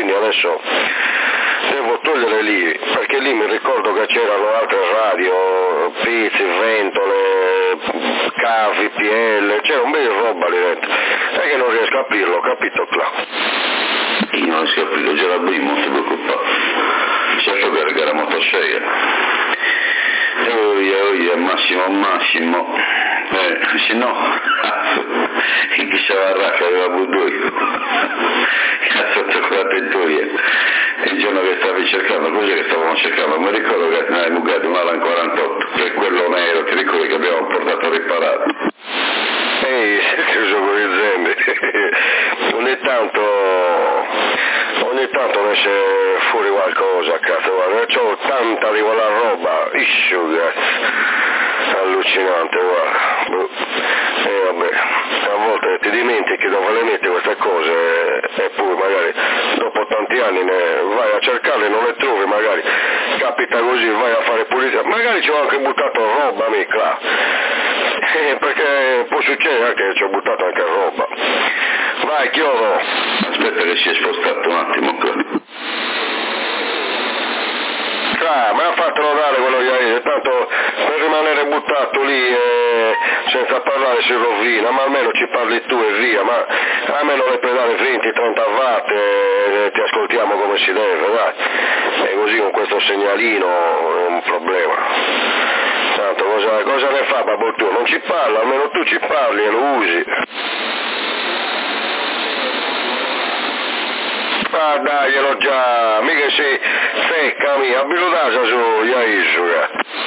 quindi adesso devo togliere lì, perché lì mi ricordo che c'erano altre radio, pizzi, ventole, cavi, PL, c'era un bel roba lì dentro, è che non riesco a aprirlo, capito qua? Io non riesco a aprirlo, già l'avremo, non ti preoccupare, certo che era motosega. Massimo, se no, chissà la racca aveva Budoi, sotto quella pettoria, il giorno che stavi cercando, cos'è che stavamo cercando? Mi ricordo che ne avevo bucato un Alan 48, che è quello nero, ti ricordi che abbiamo portato a riparare? Ehi, chiuso con il zembe, ogni tanto ne esce fuori qualcosa, cazzo, guarda, c'ho tanta di quella roba, allucinante, guarda. E vabbè, a volte ti dimentichi dove le metti queste cose e poi magari dopo tanti anni vai a cercarle e non le trovi, magari capita così, vai a fare pulizia, magari ci ho anche buttato roba mica, perché può succedere anche che ci ho buttato anche roba. Vai Chiodo, aspetta che si è spostato un attimo qua. Ma ha fatto notare quello che hai detto, tanto per rimanere buttato lì senza parlare si rovina, ma almeno ci parli tu e via, ma almeno le pedale 20-30 watt ti ascoltiamo come si deve, dai, e così con questo segnalino è un problema. Tanto cosa ne fa babbo tu? Non ci parla, almeno tu ci parli e lo usi. Ah dai, glielo già, mica sei secca mia, abbiludasa su, ya isuga.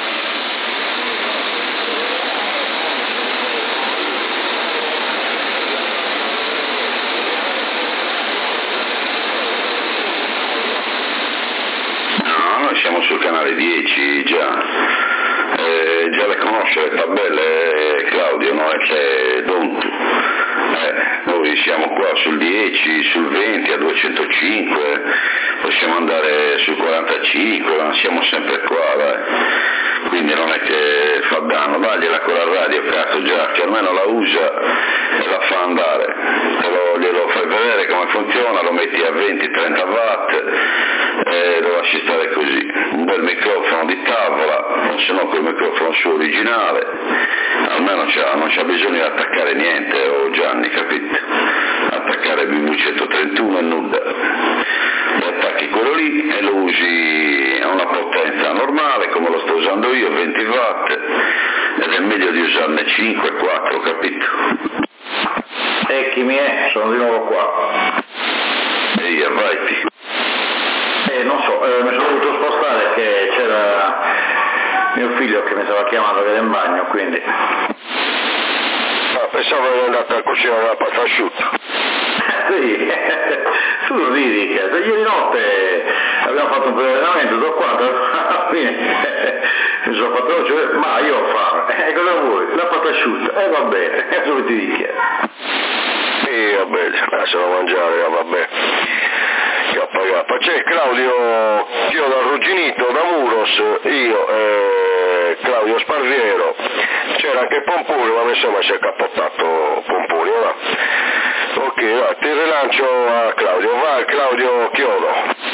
No, noi siamo sul canale 10 già. Già le conosce le tabelle Claudio, no? E c'è Dontu. Noi siamo qua sul 10, sul 20 a 205, possiamo andare sul 45, ma siamo sempre qua, dai. Quindi non è che fa danno, dagliela con la radio, cazzo già, che almeno la usa e la fa andare. Glielo fai vedere come funziona, lo metti a 20-30 watt e lo lasci stare così. Un bel microfono di tavola, se no quel microfono suo originale, almeno non c'ha bisogno di attaccare niente, Gianni, capito? Attaccare BV131 e nulla. Lo attacchi quello lì e lo usi a una potenza normale come lo sto usando io, 20 watt, ed è meglio di usarne 5, 4, capito? Chi mi è? Sono di nuovo qua. Ehi, vai. Non so, mi sono dovuto spostare che c'era mio figlio che mi stava chiamando che era in bagno, quindi... pensavo che andato a cucinare la pasta asciutta. Sì, tu ridi, ieri notte abbiamo fatto un prevedimento, do quanto, alla fine mi sono fatto cioè, ma io ho fame, cosa vuoi? La pasta asciutta, va bene, dove ti dica? Vabbè, lascialo mangiare, vabbè. C'è Claudio Chiodo Arrugginito da Muros, io Claudio Sparviero, c'era anche Pomponi, ma insomma si è cappottato Pomponi, va. Ok, va, ti rilancio a Claudio, va Claudio Chiodo.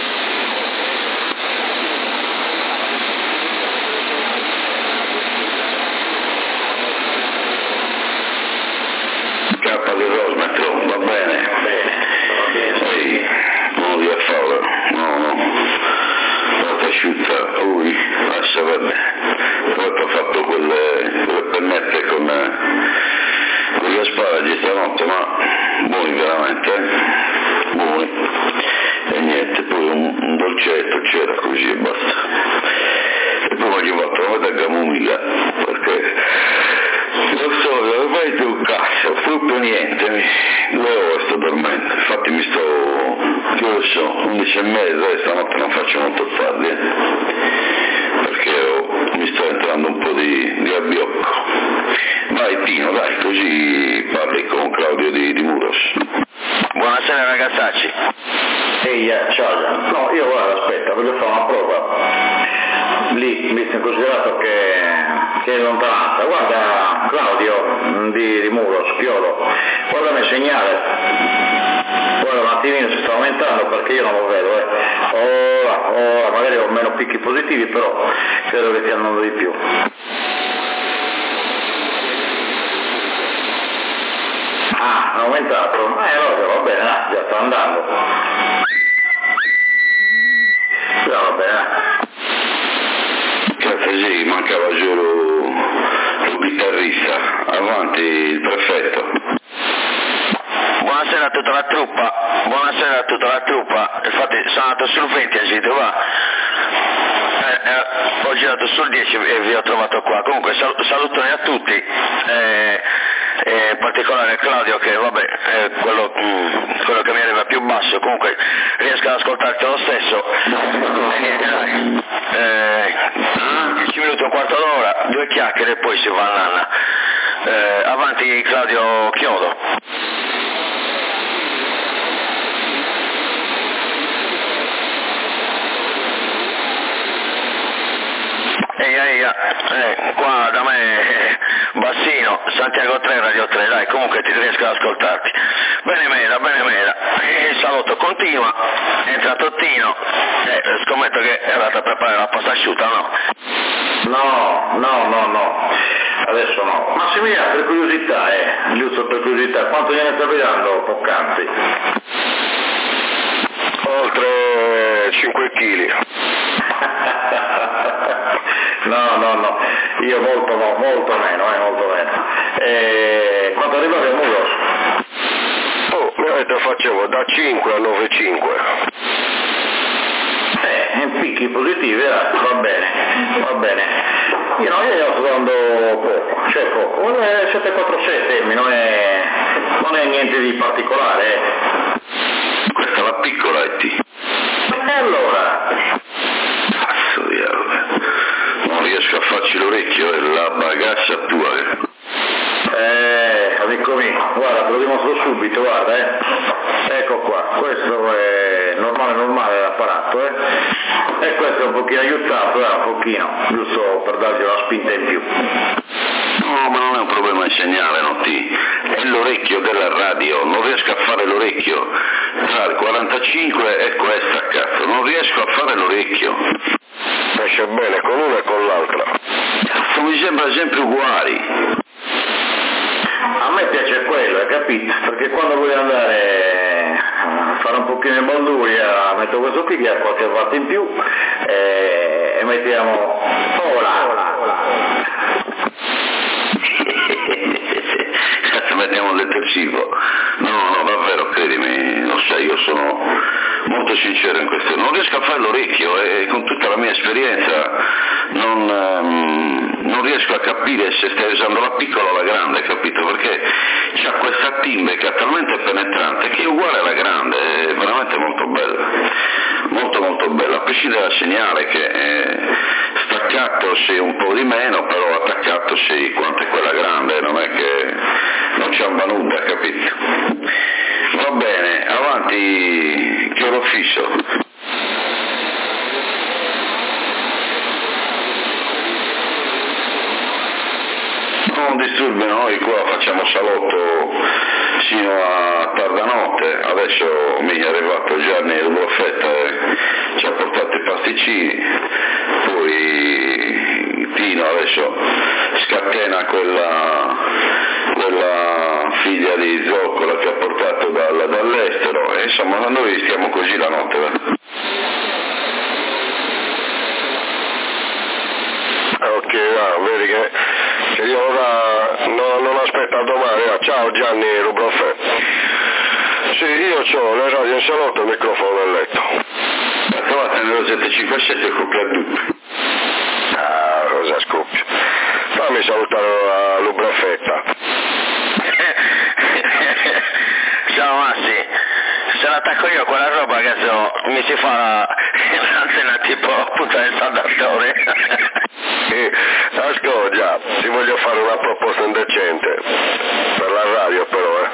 K di Rosmetro, va bene. Ehi, non li affava, no. L'ho asciutta, lascia bene. Poi ho fatto quelle pennette con gli asparagi stanotte, ma buoni veramente, buoni. E niente, poi un dolcetto c'era così e basta. E poi gli ho fatto una camomilla, perché non so, dove vai tu cazzo, proprio niente, 2 ore sto dormendo, infatti che lo so, 11:30, stanotte non faccio molto tardi, perché mi sto entrando un po' di abbiocco. Vai Pino, dai, così parli con Claudio di Muros. Buonasera ragazzacci. Ehi, ciao. No, io guarda, aspetta, voglio fare una prova. Lì, visto in considerato che è in lontananza. Guarda, Claudio di Muros, Chiolo, guardami il segnale. Guarda, un attimino si sta aumentando perché io non lo vedo. meno picchi positivi, però credo che stia andando di più. Ah, ha aumentato? Va bene, già sta andando. Va bene. Cazzo sì, mancava solo il chitarrista. Avanti il prefetto. Buonasera a tutta la truppa, infatti sono andato sul 20 e giro va. Ho girato sul 10 e vi ho trovato qua. Comunque salutoni a tutti, in particolare Claudio che vabbè è quello che mi arriva più basso, comunque riesco ad ascoltarti lo stesso. E niente dai, 10 minuti, un quarto d'ora, 2 chiacchiere e poi si va a nanna. Avanti Claudio Chiodo. Qua da me Bassino, Santiago 3, Radio 3, dai, comunque ti riesco ad ascoltarti. Bene Mela, il saluto continua, entra Tottino, scommetto che è andata a preparare la pasta asciutta, no? No, adesso no. Massimiliano, per curiosità, giusto per curiosità, quanto gliene stavi dando poc'anzi? Oltre 5 kg. No, io molto meno. Quando arrivavi a Muro? Mi avete facevo da 5 a 9,5. In picchi positivi, va bene. Io sto dando poco, 747, non è niente di particolare. Questa è la piccola ET. E allora? Cazzo diavolo. Non riesco a farci l'orecchio, è la bagaccia tua. Amico mio, guarda, te lo dimostro subito, guarda, ecco qua, questo è normale l'apparato, e questo è un pochino aiutato, un pochino, giusto per dargli una spinta in più. No, ma non è un problema il segnale, Notti, è l'orecchio della radio, non riesco a fare l'orecchio tra il 45 e questa, cazzo, non riesco a fare l'orecchio. Esce bene con una e con l'altra. Cazzo, mi sembra sempre uguali. A me piace quello, hai capito? Perché quando voglio andare a fare un pochino di balduria metto questo qui che ha qualche watt in più e mettiamo mettiamo del detersivo. No, davvero, credimi, lo sai, io sono molto sincero in questo, non riesco a fare l'orecchio e con tutta la mia esperienza non riesco a capire se stai usando la piccola o la grande, capito? Perché c'ha questa timbre che è talmente penetrante che è uguale alla grande, è veramente molto bella, molto bella, a prescindere dal segnale che staccato sei un po' di meno, però attaccato sei quanto è quella grande, non è che non c'è un nulla, capito? Va bene, avanti, chiodo fisso. Non disturbi, noi qua facciamo salotto sino a tarda notte, adesso mi è arrivato Gianni il Buffetta e ci ha portato i pasticcini, poi Tino adesso scatena quella figlia di zoccola che ha portato dall'estero e insomma noi stiamo così la notte. Ok, vedi che io ora non aspetto a domani. Ciao Gianni Rubroffè. Sì, io ho le radio in salotto e il microfono nel letto. Ma trovate nello 757 il copiadutto. Cosa scoppio. Fammi salutare la Lubrafetta. Ciao Massi, se l'attacco io quella roba che mi si fa l'antenna tipo puntare il saldatore. Ascolta, ti voglio fare una proposta indecente per la radio però,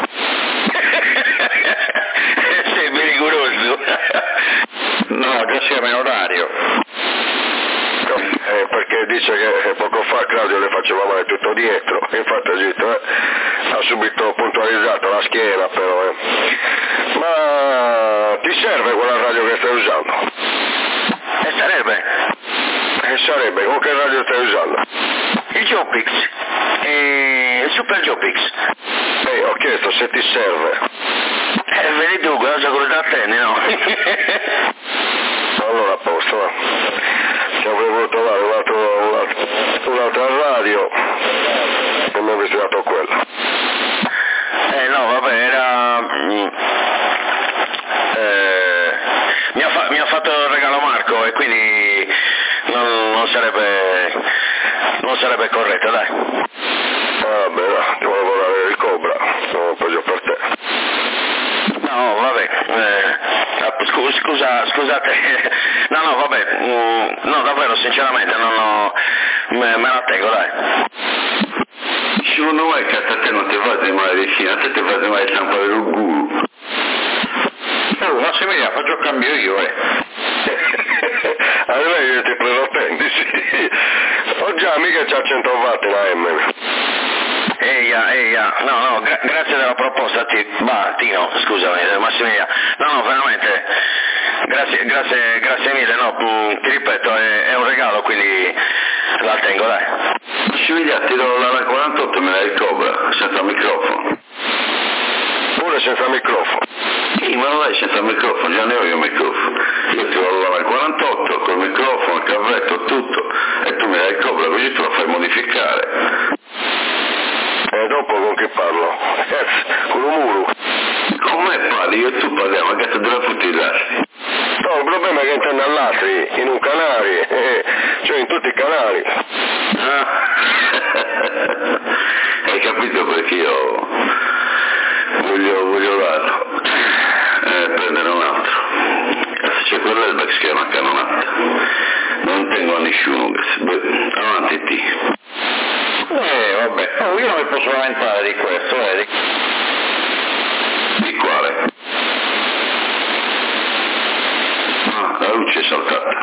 Sei rigoroso. No, già siamo in orario. Perché dice che poco fa Claudio le faceva male tutto dietro, infatti ha subito puntualizzato la schiena però. Ma ti serve quella radio che stai usando? Sarebbe? sarebbe? Con che radio stai usando? Il Jopix, il Super Jopix. Ho chiesto se ti serve. Vedi tu, cosa quello da attendi, no? Allora a posto, va. Ci avrei voluto trovare un'altra radio e mi avresti dato quella. No, vabbè, era... mi ha fatto il regalo Marco e quindi non sarebbe corretto, dai. Vabbè, no, devo lavorare il Cobra, sono peggio per te. No, vabbè, scusate, no, vabbè, no, davvero, sinceramente, me la tengo, dai. Secondo me che a te non ti fate mai vicino, a te ti fate mai stampare il guru. Ma se mi faccio cambio io, Allora io ti prendo appendici. Ho già mica c'ha 100 watt la M. Eia, no, grazie della proposta, Tino, scusami, Massimiliano, no, veramente, grazie mille, no, ti ripeto, è un regalo, quindi la tengo, dai. Massimiliano, ti do la 48, me la il Cobra, senza microfono. Pure senza microfono? Sì, ma non è senza microfono, già ne ho io il microfono. Io ti do la 48, col microfono, il cavetto, tutto, e tu mi dai il Cobra, così tu lo fai modificare. E dopo con chi parlo? Con un muro. Con me parli, io e tu parliamo, che te deve futilare. No, il problema è che intendo all'altri, in un canale, cioè in tutti i canali. Hai capito perché io voglio darlo, prendere un altro. C'è quell'erba che si chiama cannonata. Non tengo a nessuno, avanti ti. Vabbè, io non mi posso lamentare di questo, Di quale? La luce è saltata.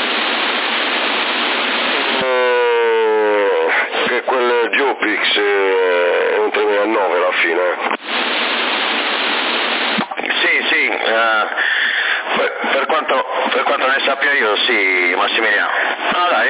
Che quel Jopix è un 3009 alla fine. Sì, per quanto ne sappia io, sì, Massimiliano. No, dai,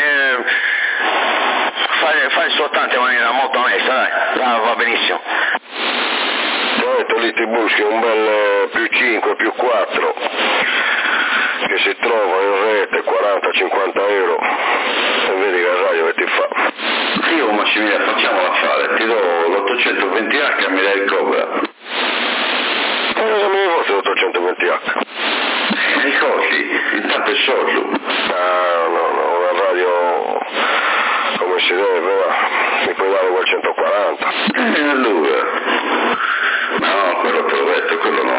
fa il suo tanto in maniera molto onesta, dai, va benissimo. Poi lì ti buschi un bel più 5, più 4 che si trova in rete, 40-50 euro, e vedi che radio che ti fa. Io Massimiliano facciamola fare, ti do l'820H e mi dai il Cobra. Cosa mi vuoi 820H? Ricordi, intanto è sordo. No, una radio come si deve, va. Mi puoi dare quel 140? Allora, no, quello te l'ho detto, quello no.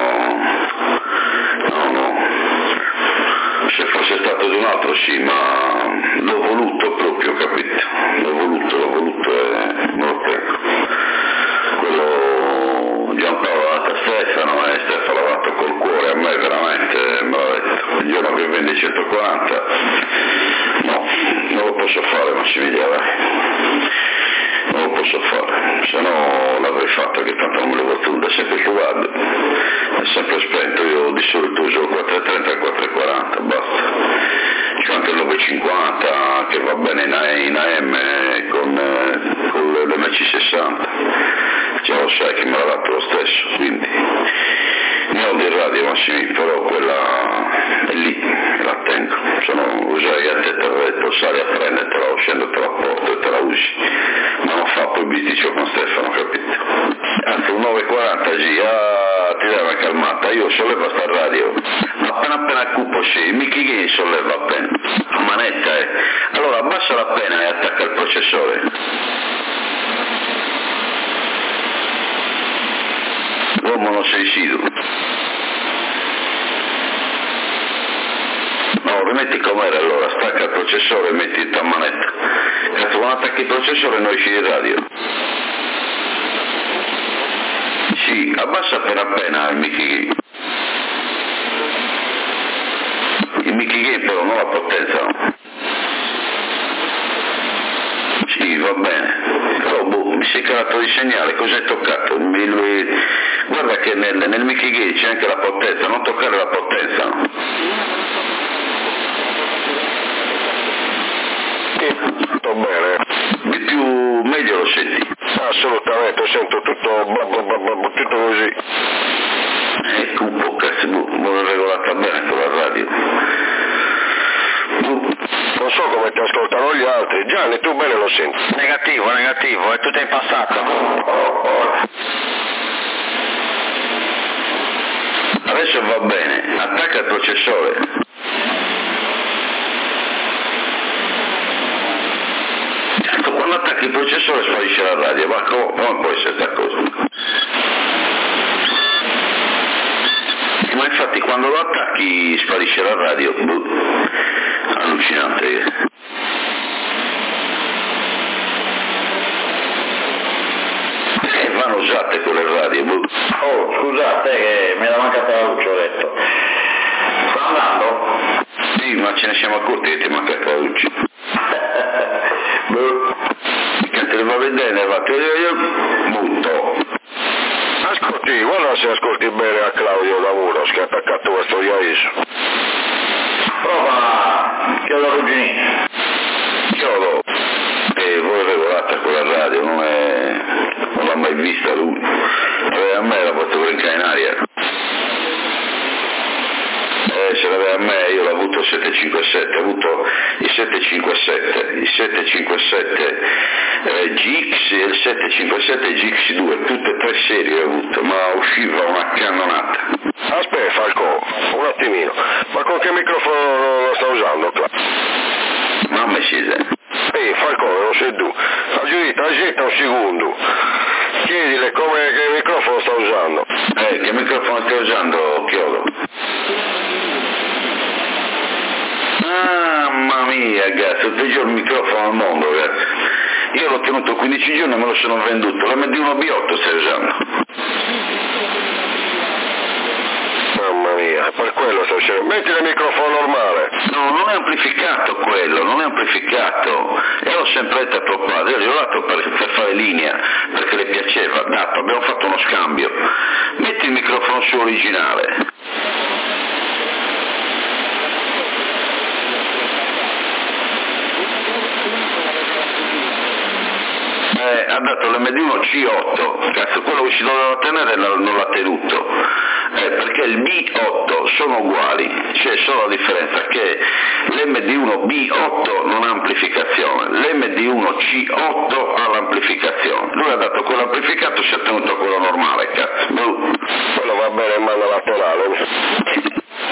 Se fosse stato di un altro sì, ma l'ho voluto proprio, capito? L'ho voluto e me lo tengo. Quello Giampaolo l'ha dato a Stefano e Stefano l'ha dato col cuore, a me veramente me l'ha detto. Il giorno che vende 140, no, non lo posso fare Massimiliano, non lo posso fare, se no l'avrei fatto, che tanto non me lo rotunda, sempre che vado, è sempre spento, io di solito uso il 430 e il 440, basta. C'è anche il 950 che va bene in AM con l'MC60, già lo sai che me l'ha dato lo stesso, quindi ne ho di radio Massimi, però quella è lì, la tengo, se no usai a te terretto, sali a prendertela o scendo, te la porto e te la usi, ma non fa poi bisticcio con Stefano, capito? Anzi un 940G, ti dai una calmata, io sollevo sta radio, ma appena cupo sì, Mickey Game solleva appena, a manetta allora abbassa la penna e attacca il processore. L'uomo non sei sido. No, rimetti com'era allora, stacca il processore e metti il manetta. Cazzo, quando attacchi il processore non esci di radio. Sì, abbassa appena il Mickey Game. Il Mickey Game però non la potenza, no? Sì, va bene. Però mi sei calato di segnale, cos'hai toccato? Guarda che nel Mickey Game c'è anche la potenza, non toccare la potenza, no? Tutto bene? Di più meglio lo senti? Assolutamente, sento tutto così. Ecco un po' cazzo, l'ho regolata bene con la radio. Non so come ti ascoltano gli altri. Gianni, tu bene lo senti? Negativo, è tutto in passato. Adesso va bene, attacca il processore. Ecco, quando attacchi il processore sparisce la radio, ma come può essere questa cosa? Ma infatti quando lo attacchi sparisce la radio, allucinante. Vanno usate quelle radio. Oh, scusate che mi era mancata la luce, ho detto. Sta andando? Sì, ma ce ne siamo accorti che ti è mancata la luce. Che te ne va a vedere, io butto. Ascolti, guarda se ascolti bene a Claudio da Muros che ha attaccato questo IAIS. Prova chiodo arrugginito. Chiodo. E voi regolata quella radio, non l'ha mai vista lui. A me l'ha fatto brincare in aria. Se l'aveva a me io l'ho avuto il 757, ho avuto il 757 GX e il 757 GX2, tutte e tre serie ho avuto, ma usciva una cannonata. Aspetta Falco, un attimino, ma con che microfono lo sta usando? Mamma scese. Falcone, non sei tu. Aspetta un secondo. Chiedile che microfono sta usando. Che microfono stai usando, Chiodo? Mamma mia, cazzo, il peggior microfono al mondo, cazzo. Io l'ho tenuto 15 giorni e me lo sono venduto. l'MD1B8 stai usando. Mamma mia, per quello sto dicendo. Metti il microfono normale. No, non è amplificato quello, non è amplificato. E l'ho sempre detto a tuo padre, io l'ho dato per fare linea, perché le piaceva, dato, abbiamo fatto uno scambio. Metti il microfono suo originale. Ha dato l'MD1 C8, cazzo, quello che si doveva tenere non l'ha tenuto, perché il B8 sono uguali, c'è solo la differenza che l'MD1 B8 non ha amplificazione, l'MD1 C8 ha l'amplificazione, lui ha dato quello amplificato, si è tenuto quello normale, cazzo. Quello va bene in mano laterale.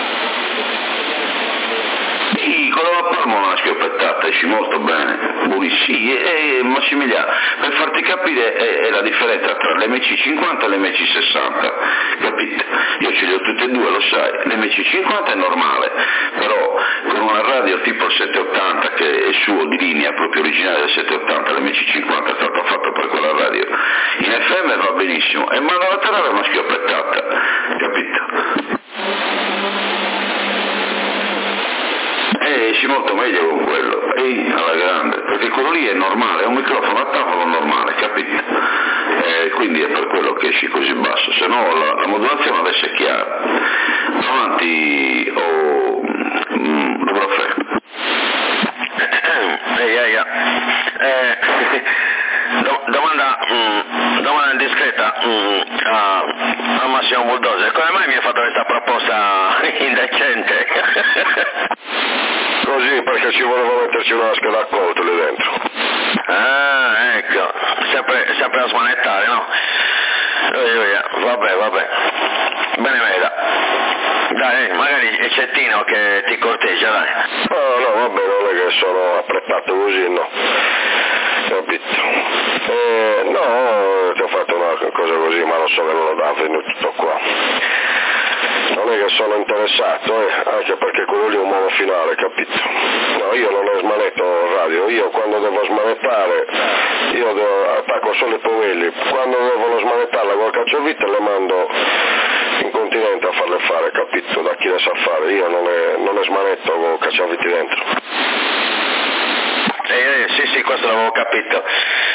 Sì, con la palma una schioppettata, esci molto bene, buonissimi, e Massimiliano, per farti capire è la differenza tra l'MC50 e l'MC60, capite? Io ce li ho tutte e due, lo sai, l'MC50 è normale, però con una radio tipo il 780, che è suo di linea, proprio originale del 780, l'MC50 è stato fatto per quella radio, in FM va benissimo, e mano laterale è una schioppettata, capito? Esci molto meglio con quello, alla grande, perché quello lì è normale, è un microfono a tavolo normale, capito? Quindi è per quello che esci così basso, se no la modulazione adesso è chiara. Avanti dovrò fare. Domanda indiscreta a Massimo Bulldozer, come mai mi ha fatto questa proposta indecente? Così, perché ci voleva metterci una scheda a colto lì dentro. Ah, ecco, sempre a smanettare, no? Vabbè, bene veda. Dai, magari è Cettino che ti corteggia, dai. No, vabbè, non è che sono apprezzato così, no. Capito? No, ti ho fatto una cosa così, ma lo so che non lo dà venuto tutto qua. Non è che sono interessato, anche perché quello lì è un modo finale, capito? No, io non ne smanetto radio, io quando devo smanettare, attacco solo i povelli, quando devono smanettarla col cacciavite le mando in continente a farle fare, capito? Da chi le sa fare, io non ne smanetto con cacciaviti dentro. Sì, questo l'avevo capito.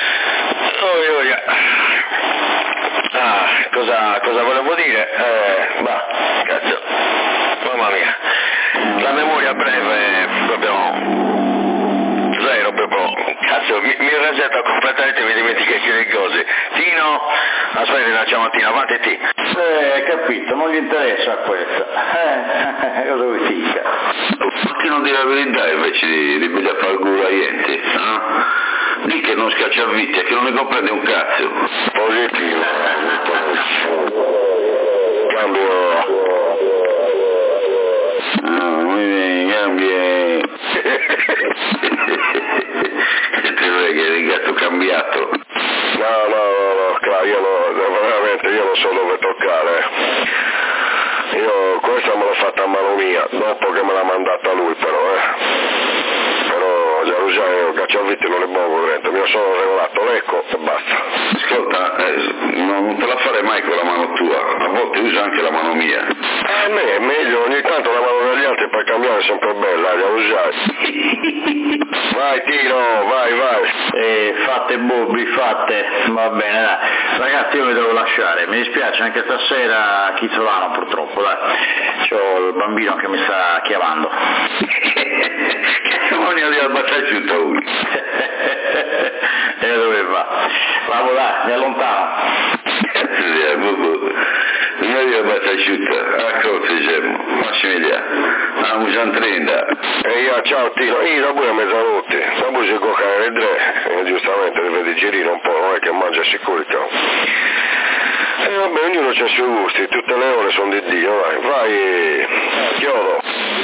Cosa volevo dire? Cazzo, mamma mia, la memoria breve è proprio zero, proprio le cose. Tino, aspetta, facciamo Tino, avanti T. Capito, non gli interessa questa. Cosa vuoi dica? Perché non dire la verità invece di venire a fare il culo a niente, Lì che non scaccia vite, che non ne comprende un cazzo. Positivo. Cambio. Cambia. Te lo che il gatto cambiato. No, Claudio, veramente io non so dove toccare. Io questa me l'ho fatta a mano mia, dopo che me l'ha mandata lui però, Però Gianluca, cacciavite non è buono dentro, mi sono regolato l'ecco e basta. Ascolta, non te la farei mai con la mano tua, a volte uso anche la mano mia. A me è meglio, ogni tanto la mano degli altri per cambiare è sempre bella, la usare. Vai Tino, vai. Fate Bobby, fate. Va bene, dai. Ragazzi, io vi devo lasciare, mi dispiace anche stasera Chizzolano purtroppo, dai. C'ho il bambino che mi sta chiamando. Non ne arriva a baciare lui. E dove va? Vamo là, mi allontano. Non arriva a baciare a cosa diciamo, Massimiliano. Siamo 30. E ciao Tino, io da pure a mezzanotte, da pure si giocare le tre, giustamente le vedi girare un po', non è che mangia sicurito. E vabbè, ognuno c'ha i suoi gusti, tutte le ore sono di Dio, vai, chiodo.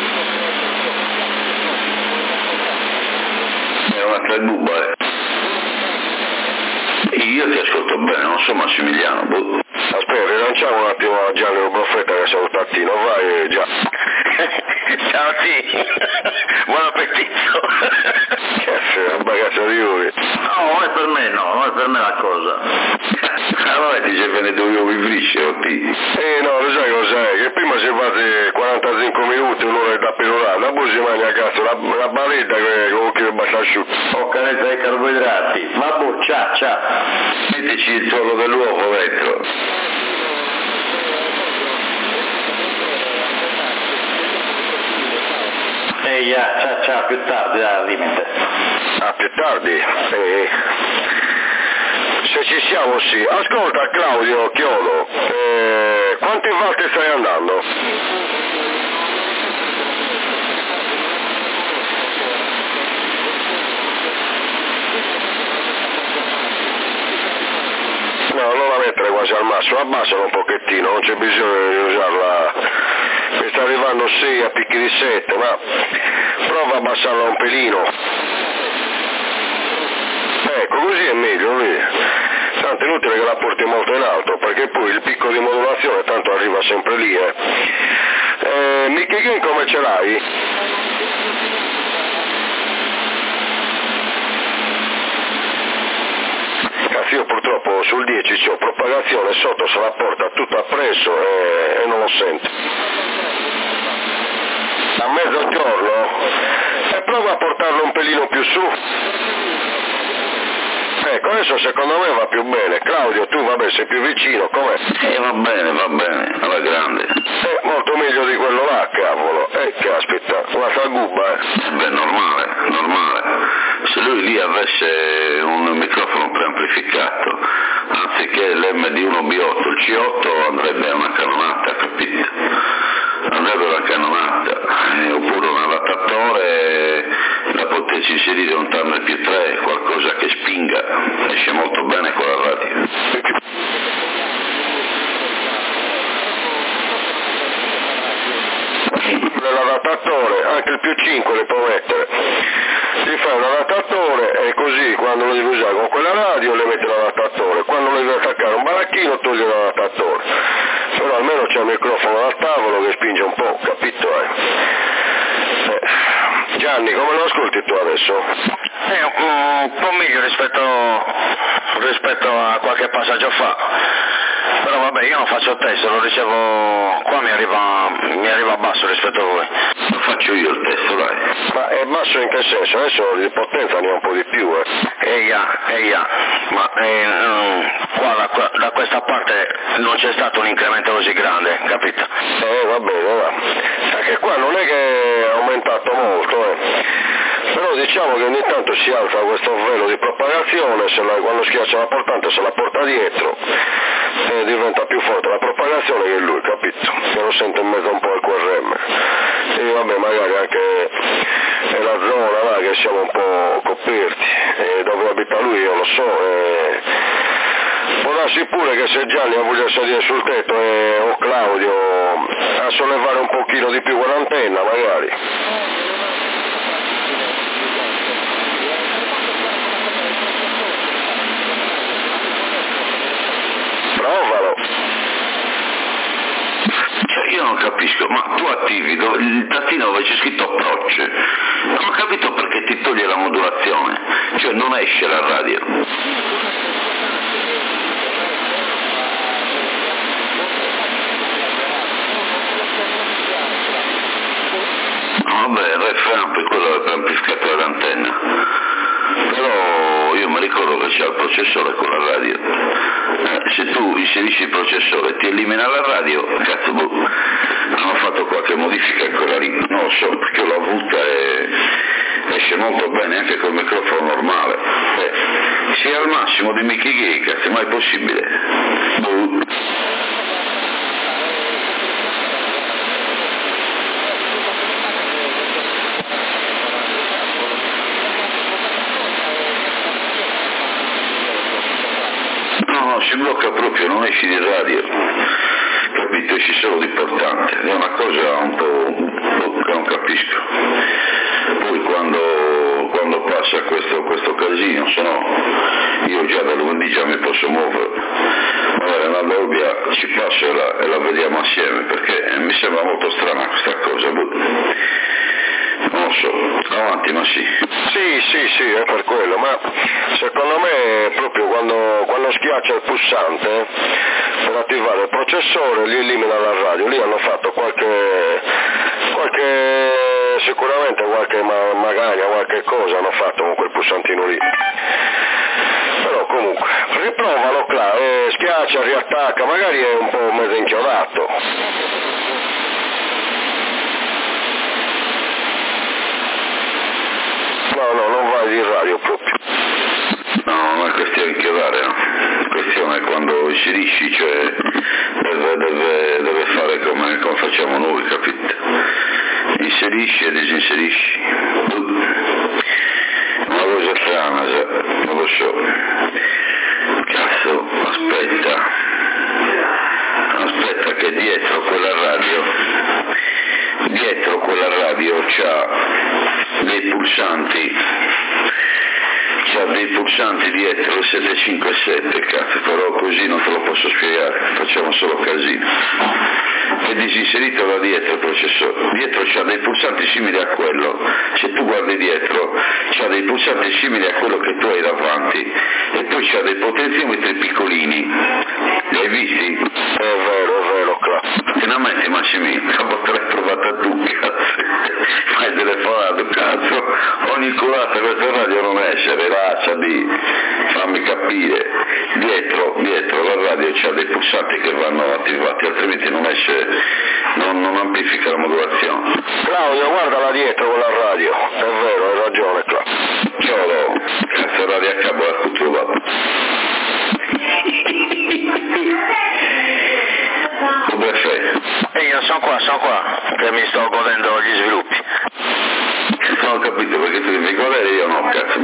È un'altra gubba, Io ti ascolto bene, non so Massimiliano, Aspetta, rilanciamo un attimo a Gianni Broffetta che saluta Tino, vai Già. Ciao sì, buon appetito. Che bagazza di ore. No, non è per me, non è per me la cosa. Allora ti c'è venuto io mi frisce, No, lo sai cos'è? Che prima si fate 45 minuti, un'ora da perorare, dopo si mangia a cazzo la baletta con che basta asciutto. Ho carezza dei carboidrati. Vabbè, ciao. Mettici il suolo dell'uovo dentro. Ciao, più tardi, al limite. Più tardi? Se ci siamo sì. Ascolta Claudio Chiodo, quante volte stai andando? No, non la mettere quasi al massimo, abbassala un pochettino, non c'è bisogno di usarla, mi sta arrivando 6 a picchi di 7, ma prova a abbassarla un pelino. Ecco, così è meglio, vedi? Tanto è inutile che la porti molto in alto, perché poi il picco di modulazione tanto arriva sempre lì, Mickey Game come ce l'hai? Io purtroppo sul 10 c'ho propagazione sotto, se la porta tutto appresso e non lo sento. A mezzogiorno? E prova a portarlo un pelino più su. Ecco, adesso secondo me va più bene. Claudio, tu vabbè sei più vicino, com'è? Va bene, alla grande. Molto meglio di quello là, cavolo. Caspita, una sagubba, Beh, normale. Se lui lì avesse un microfono preamplificato, anziché l'MD1B8, il C8 andrebbe a una cannonata, capito? Andrebbe una cannonata, oppure un adattatore da poterci inserire un tunnel più 3, qualcosa che spinga, esce molto bene con la radio. L'adattatore, anche il più 5 le può mettere. Ti fai un adattatore e così quando lo devi usare con quella radio le metti l'adattatore, quando lo devi attaccare un baracchino togli l'adattatore. Però almeno c'è il microfono al tavolo che spinge un po', capito? Gianni, come lo ascolti tu adesso? Un po' meglio rispetto a qualche passaggio fa. Però vabbè, io non faccio test, lo ricevo qua, mi arriva basso rispetto a voi. Lo faccio io il testo, dai. Ma è basso in che senso? Adesso di potenza ne ha un po' di più, ma qua da questa parte non c'è stato un incremento così grande, capito? Va bene, va. Anche qua non è che è aumentato molto, Però diciamo che ogni tanto si alza questo velo di propagazione, quando schiaccia la portante se la porta dietro e diventa più forte la propagazione che lui, capito? Che lo sente in mezzo un po' al QRM. E vabbè, magari anche è la zona là che siamo un po' coperti, e dove abita lui io lo so, può darsi pure che se Gianni ha voluto salire sul tetto o Claudio a sollevare un pochino di più quell'antenna magari. Provalo. Cioè io non capisco, ma tu attivi il tastino dove c'è scritto approach, non ho capito perché ti toglie la modulazione, cioè non esce la radio. Vabbè, il reframp è quello per amplificatore d'antenna, però io mi ricordo che c'è il processore con la radio, se tu inserisci il processore e ti elimina la radio, cazzo, hanno fatto qualche modifica ancora lì, non lo so, perché l'ho avuta e esce molto bene anche col microfono normale, sia al massimo di Mickey Gay, cazzo, ma è possibile? No, si blocca proprio, non esci di radio, capito? Esci solo di portante, è una cosa un po' che non capisco. Poi quando passa questo casino, se no io già da lunedì già mi posso muovere, magari una doppia ci passo e la vediamo assieme, perché mi sembra molto strana questa cosa. Non lo so, avanti, ma sì. Sì, è per quello, ma secondo me proprio quando schiaccia il pulsante per attivare il processore li elimina la radio, lì hanno fatto sicuramente qualche magagna, qualche cosa hanno fatto con quel pulsantino lì. Però comunque, riprovalo, schiaccia, riattacca, magari è un po' mezzo inchiodato. No, non vai di radio proprio. No, non è questione di chiodare, no. La questione è quando inserisci, cioè deve fare come facciamo noi, capito? Inserisci e disinserisci. Una cosa strana, non lo so. Cazzo, aspetta che dietro quella radio c'ha dei pulsanti dietro il 757, cazzo, però così non te lo posso spiegare, facciamo solo casino. È disinserito da dietro il processore, dietro c'ha dei pulsanti simili a quello, se tu guardi dietro c'ha dei pulsanti simili a quello che tu hai davanti, e poi c'ha dei potenziometri piccolini, li hai visti? È vero, Finalmente Massimino, la potrei provata tu, cazzo, fai telefonato, cazzo, ogni curata questa radio non esce, rilassati, fammi capire, dietro la radio c'ha dei pulsanti che vanno attivati, altrimenti non esce, non amplifica la modulazione. Claudio, guardala dietro con la radio, è vero, hai ragione, Claudio. Ciao, cazzo, radio a cabo l'ho trovato. E io sono qua, che mi sto godendo gli sviluppi. Non ho capito perché tu mi godere io no, cazzo.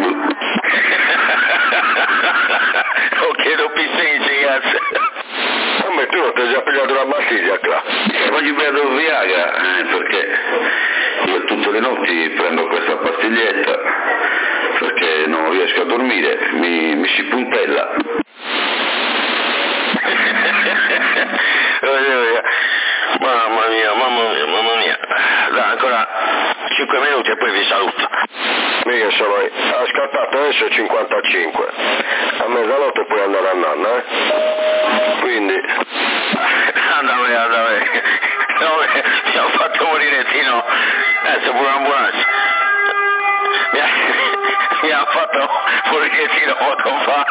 Lo chiedo pissenci, cazzo. Ma tu non ti hai già pigliato una pastiglia, qua? Oggi prendo un Viagra, perché io tutte le notti prendo questa pastiglietta, perché non riesco a dormire, mi si puntella. Mamma mia. Dai, ancora 5 minuti e poi vi saluto. Mica ha scattato adesso 55. A mezzanotte puoi andare a nanna, Quindi... Andame. No, mi ha fatto morire Tino. Adesso pure un'ambulanza. Mi ha fatto morire Tino poco fa.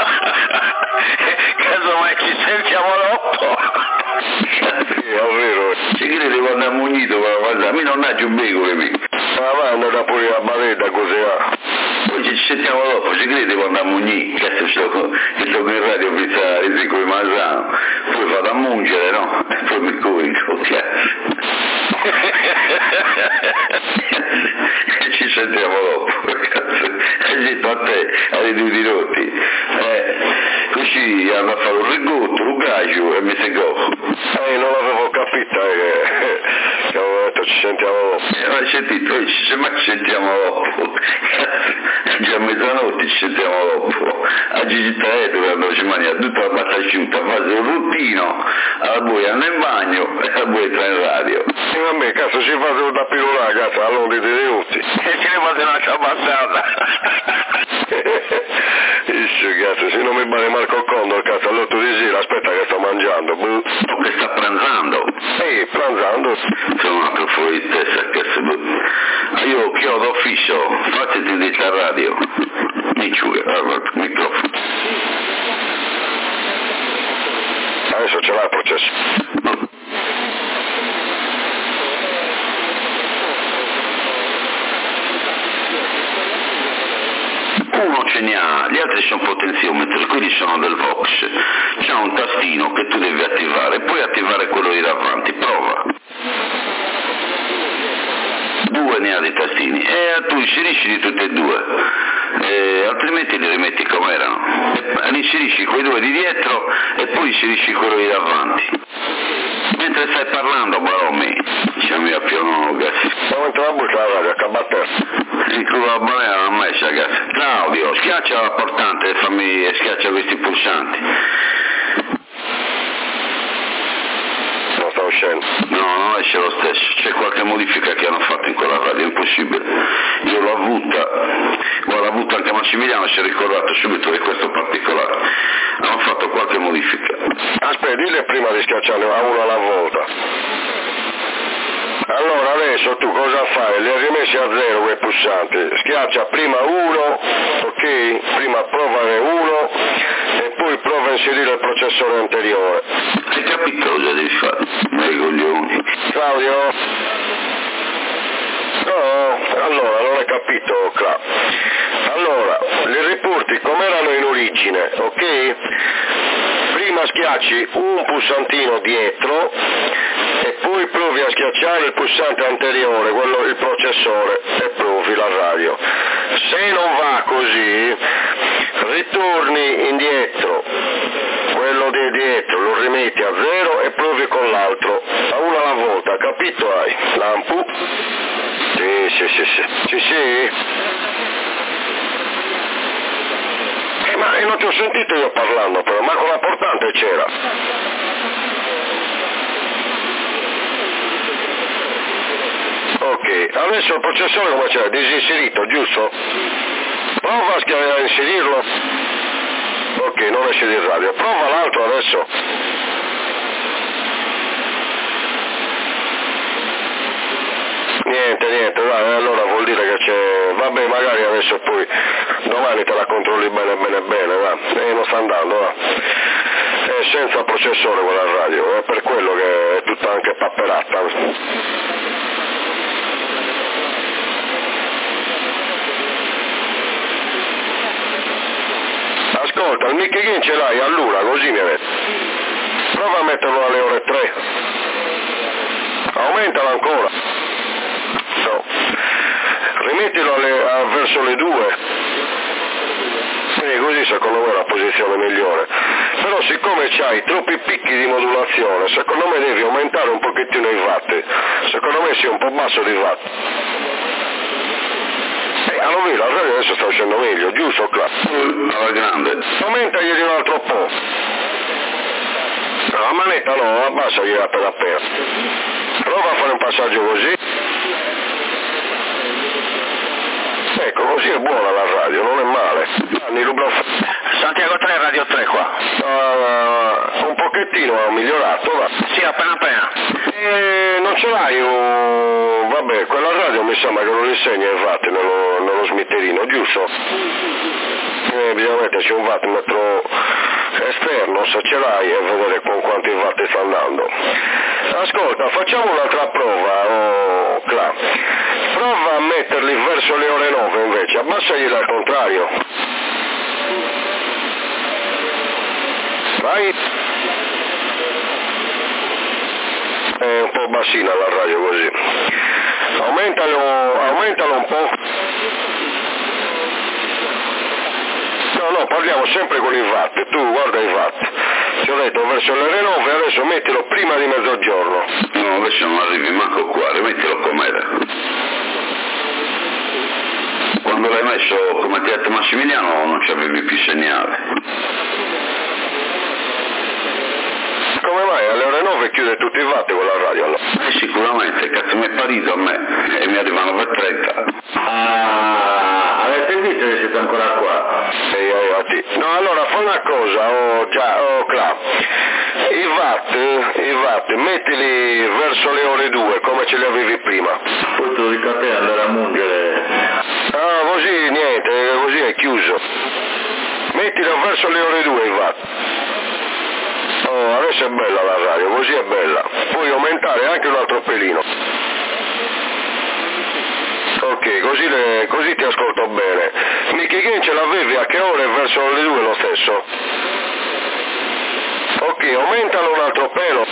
Casomai ci sentiamo dopo. Sì, è vero. Se chiede di quando ha mugnito, a me non ha più becco, Ma andare pure a Baretta così. Poi ci sentiamo dopo, ci credi quando andiamo lì, che sto in radio pensa a Enrico di Masano, poi vado a mungere, no? E poi mi corico, e ci sentiamo dopo, hai detto a te, hai due dirotti, così andavo a fare un rigotto, un gaggio e mi seguo. Non l'avevo capito, che avevo detto ci sentiamo dopo. Ma sentito, ma ci sentiamo dopo, già a mezzanotte ci sentiamo dopo, a Gigi Taeto quando ci mangia tutta la batta asciutta, fate un ruttino, alla buia andare in bagno e alla buia entra in radio. E vabbè, cazzo ci fate una pillola, cazzo, all'onda dei denuti. E ce ne fate una ciabattata. Cazzo, se non mi pare Marco Condor, cazzo, all'8 di sera, aspetta che sto mangiando. Che sta pranzando? Pranzando. Sono un altro fuori di testa, cazzo. Io chiodo fisso, fatti detta radio. Mi ciuga, il microfono. Adesso ce l'ha il processo. Uno ce ne ha, gli altri sono potenziometri, quelli sono del Vox. C'è un tastino che tu devi attivare, puoi attivare quello di davanti, prova. 2 ne ha dei tastini e tu inserisci di tutti e 2, altrimenti li rimetti come erano. Inserisci quei 2 di dietro e poi inserisci quello di davanti. Mentre stai parlando, Baromi, siamo a piano gas. Siamo entrati a la radio, a Cabatter. Il culo a balena non mai sa gas. Claudio, schiaccia la portante e schiaccia questi pulsanti. Non sta uscendo. No, non esce lo stesso, c'è qualche modifica che hanno fatto in quella radio, è impossibile. Io l'ho avuta, l'ha avuta anche Massimiliano, si è ricordato subito di questo particolare. Hanno fatto qualche modifica. Aspetta, dille prima di schiacciarne a uno alla volta. Allora adesso tu cosa fai? Li hai rimessi a 0 quei pulsanti, schiaccia prima 1, ok? Prima provane 1 e poi prova a inserire il processore anteriore. Hai capito cosa devi fare? Nei coglioni. Claudio? No, allora non hai capito, Claudio. Allora, li riporti come erano in origine, ok? Prima schiacci un pulsantino dietro e poi provi a schiacciare il pulsante anteriore, quello il processore, e provi la radio. Se non va così, ritorni indietro, quello di dietro lo rimetti a 0 e provi con l'altro, a uno alla volta, capito hai? Lampu? Sì. Ma non ti ho sentito io parlando però, ma con la portante c'era. Ok, adesso il processore come c'era? Disinserito, giusto? Prova a inserirlo. Ok, non esce di radio. Prova l'altro adesso. Niente, dai, allora vuol dire che c'è... Vabbè, magari adesso poi domani te la controlli bene, va. Non sta andando, va. È senza processore quella radio, è per quello che è tutta anche papperata. Ascolta, il Mickey Gain ce l'hai all'una, così mi ha detto. Prova a metterlo alle ore 3. Aumentalo ancora. No. Rimettilo verso le 2. Così secondo me è la posizione migliore. Però siccome c'hai troppi picchi di modulazione, secondo me devi aumentare un pochettino i watt. Secondo me sia un po' basso di watt. Allora la radio adesso sta uscendo meglio, giusto Cla? Alla grande. Aumentagli un altro po'. La manetta no, abbassagli appena. Prova a fare un passaggio così. Ecco, così è buona la radio, non è male. Santiago 3, Radio 3 qua. Un pochettino ha migliorato, va. Sì, appena. Non ce l'hai vabbè, quella radio mi sembra che non insegna infatti nello smitterino, giusto? Bisogna metterci un wattmetro esterno se ce l'hai e vedere con quanti watt sta andando. Ascolta, facciamo un'altra prova, Cla. Prova a mettere metterli verso le ore 9 invece, abbassagli al contrario. Vai. È un po' bassina la radio così. Aumentalo un po'. No, parliamo sempre con i watt, tu guarda i watt. Ti ho detto verso le ore 9, adesso mettilo prima di mezzogiorno. No, adesso non arrivi manco qua, rimettilo com'era. Quando l'hai messo come ti ha detto Massimiliano non c'avevi più segnale. Come mai? Alle ore 9 chiude tutti i watt con la radio allora? Sicuramente, cazzo mi è parito a me e mi arrivano per 30. Avete visto che siete ancora qua? No, allora fa una cosa, Cla. I watt, mettili verso le ore 2 come ce li avevi prima. Poi tu dica te andare a mungere. Ah, così niente, così è chiuso. Mettilo verso le ore 2 i watt. Oh, adesso è bella la radio, così è bella. Puoi aumentare anche un altro pelino. Ok, così ti ascolto bene. Nicky Game ce l'avevi a che ore? Verso le 2 lo stesso? Ok, aumentalo un altro pelo.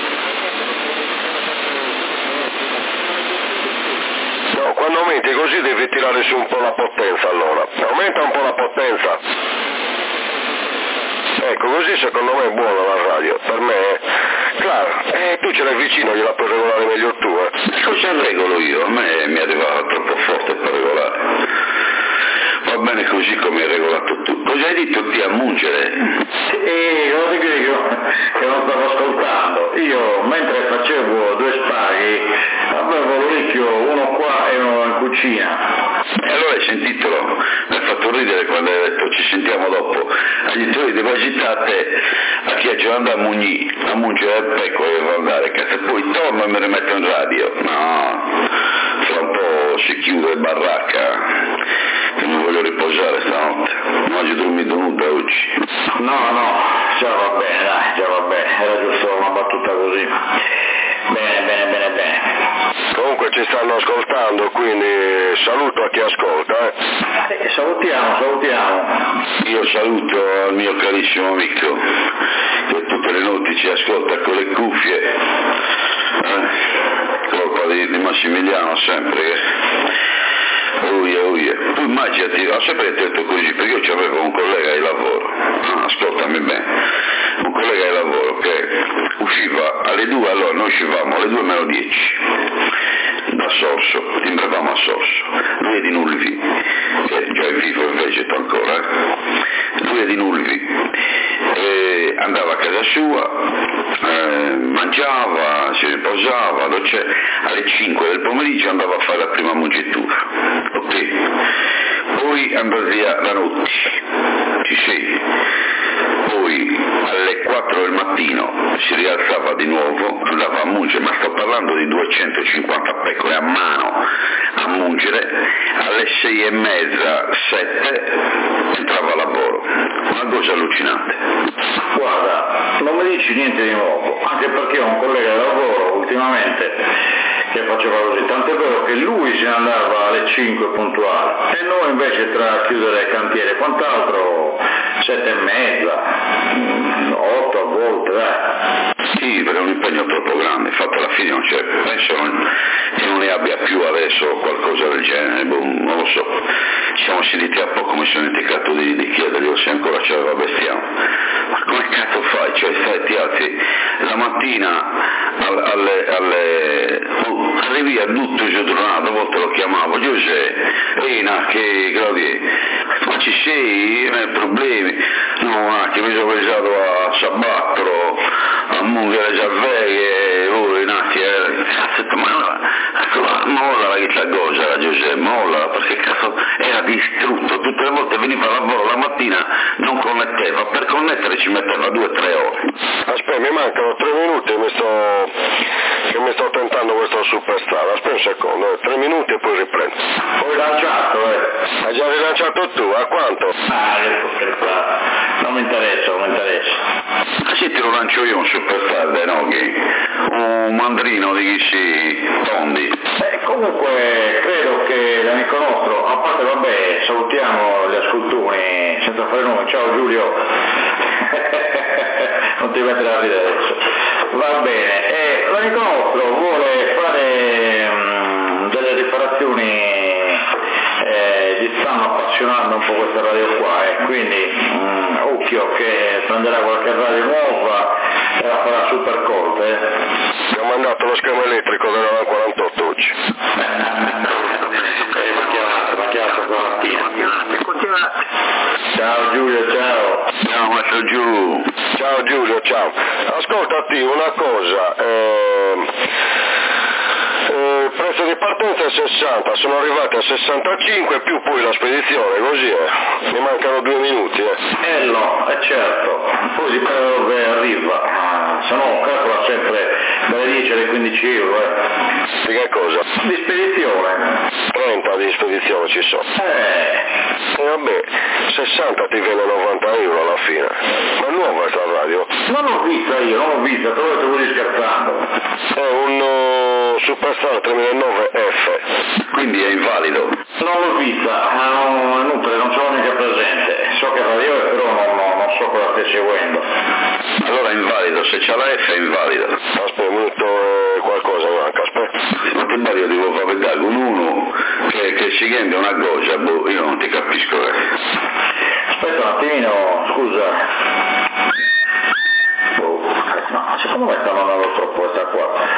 No, quando aumenti così devi tirare su un po' la potenza allora. Aumenta un po' la potenza. Ecco, così secondo me è buona la radio. Per me, Claro, tu ce l'hai vicino, gliela puoi regolare meglio tu, Cosa regolo io? A me mi arrivava troppo forte per regolare. Va bene così come hai regolato tu. Cosa hai detto ti a mungere? Lo dico io che non stavo ascoltando. Io mentre facevo due spaghi avevo l'orecchio uno qua e uno in cucina. E allora hai sentito, mi ha fatto ridere quando hai detto ci sentiamo dopo. Agli tuoi devo agitate a chi è Giovanni a mungere il pecco e devo andare a casa. Poi torno e me ne metto in radio. No, fra un po' si chiude baracca. Che non voglio riposare stanotte, non ho dormito nulla oggi. No, già va bene, era giusto una battuta così. Bene. Comunque ci stanno ascoltando, quindi saluto a chi ascolta. Salutiamo. Io saluto al mio carissimo amico che tutte le notti ci ascolta con le cuffie, colpa di Massimiliano sempre che... Uia. Tu immaginati, ho sempre detto così, perché io avevo un collega di lavoro, ascoltami bene, un collega di lavoro che usciva alle 2, allora noi uscivamo alle 2 meno 10, da Sorso, timbravamo a Sorso, lui è di Nulvi, che già è vivo e vegeto ancora, lui è di Nulvi, e andava a casa sua, mangiava, si riposava, alle 5 del pomeriggio andava a fare la prima mungitura, ok, poi andava via la notte, ci sei, poi alle 4 del mattino si rialzava di nuovo, andava a mungere, ma sto parlando di 250 pecore a mano a mungere, alle 6:30, 7 entrava a lavoro, una cosa allucinante. Guarda, non mi dici niente di nuovo, anche perché ho un collega di lavoro ultimamente che faceva così, tant'è vero che lui se ne andava alle 5 puntuale e noi invece tra chiudere il cantiere e quant'altro 7:30, 8 a volte, Sì, perché è un impegno troppo grande, infatti alla fine non c'è, penso che non ne abbia più adesso qualcosa del genere, non lo so. Ci siamo sentiti a poco, mi sono dimenticato di chiedergli se ancora c'era bestiamo. Ma come cazzo fai? Cioè ti alzi la mattina arrivi a tutto giornato, a volte lo chiamavo, Giuseppe, Rina, che gradi, ma ci sei? Problemi? No, che mi sono pensato a Sabattro, a Mungere Giavveghe, Rinati, cazzo, molla questa cosa, Giuseppe, molla, perché cazzo era distrutto, tutte le volte veniva a lavoro la mattina, non connetteva, per connettere ci metteva 2-3 ore. Aspetta, mi mancano 3 minuti e mi sto tentando questo superstar, aspetta un secondo, 3 minuti e poi riprendo. Ho rilanciato, Hai già rilanciato tu, a quanto? Non mi interessa. Ma se te lo lancio io un superstar dei Noghi, un mandrino di chi si tondi. Comunque credo che salutiamo gli ascoltoni senza fare nome. Ciao Giulio, non ti mettere a ridere adesso. Va bene, l'amico nostro vuole fare delle riparazioni, gli stanno appassionando un po' questa radio qua, quindi occhio che prenderà qualche radio nuova e la farà super corte. Mi ha mandato lo schema elettrico della 48 oggi. Ma chiamato stamattina. Ciao Giulio, ciao. Ciao Maestro Giù. Ciao Giulio, ciao. Ascoltati una cosa, il prezzo di partenza è 60, sono arrivati a 65 più poi la spedizione, così è. Mi mancano 2 minuti. No, è certo, poi dipende da dove arriva, se no calcola sempre dalle 10 alle 15 euro. Di che cosa? Di spedizione. 30 di spedizione ci sono. E vabbè, 60 ti viene 90 euro alla fine. Ma è nuova questa radio? Non l'ho vista io, non l'ho vista, però te vuoi scherzando. È un Superstar 3009 F. Quindi è invalido. Non l'ho vista, non ce l'ho mica presente. So che radio è, però non so cosa stai seguendo. Allora è invalido, se c'ha la F è invalido. Aspetta un minuto, qualcosa manca, aspetta. Ma che bello, io devo fare vedere con uno che si chiede una cosa, io non ti capisco. Aspetta un attimino, scusa. No, secondo me stanno andando troppo questa qua.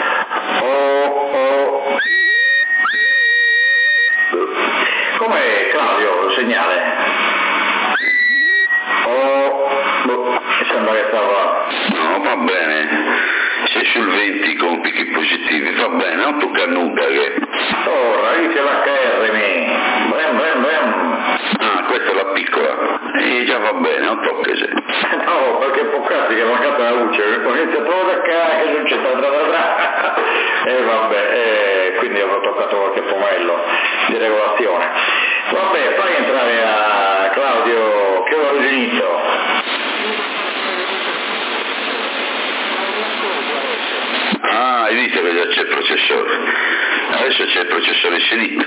Com'è Claudio il segnale? Mi sembra che stava... No, va bene. Sei sul 20 con picchi positivi, va bene, non tocca nulla che... Ora, inizia l'HR, Ah, questa è la piccola. Già va bene, non tocca se. No, perché poc'anzi che è mancata la luce, inizia proprio da qua, che non c'è e vabbè, quindi avrò toccato qualche pomello di regolazione. Vabbè, fai entrare a Claudio, che ora inizio. Ah, hai visto che già c'è il processore. Adesso c'è il processore inserito.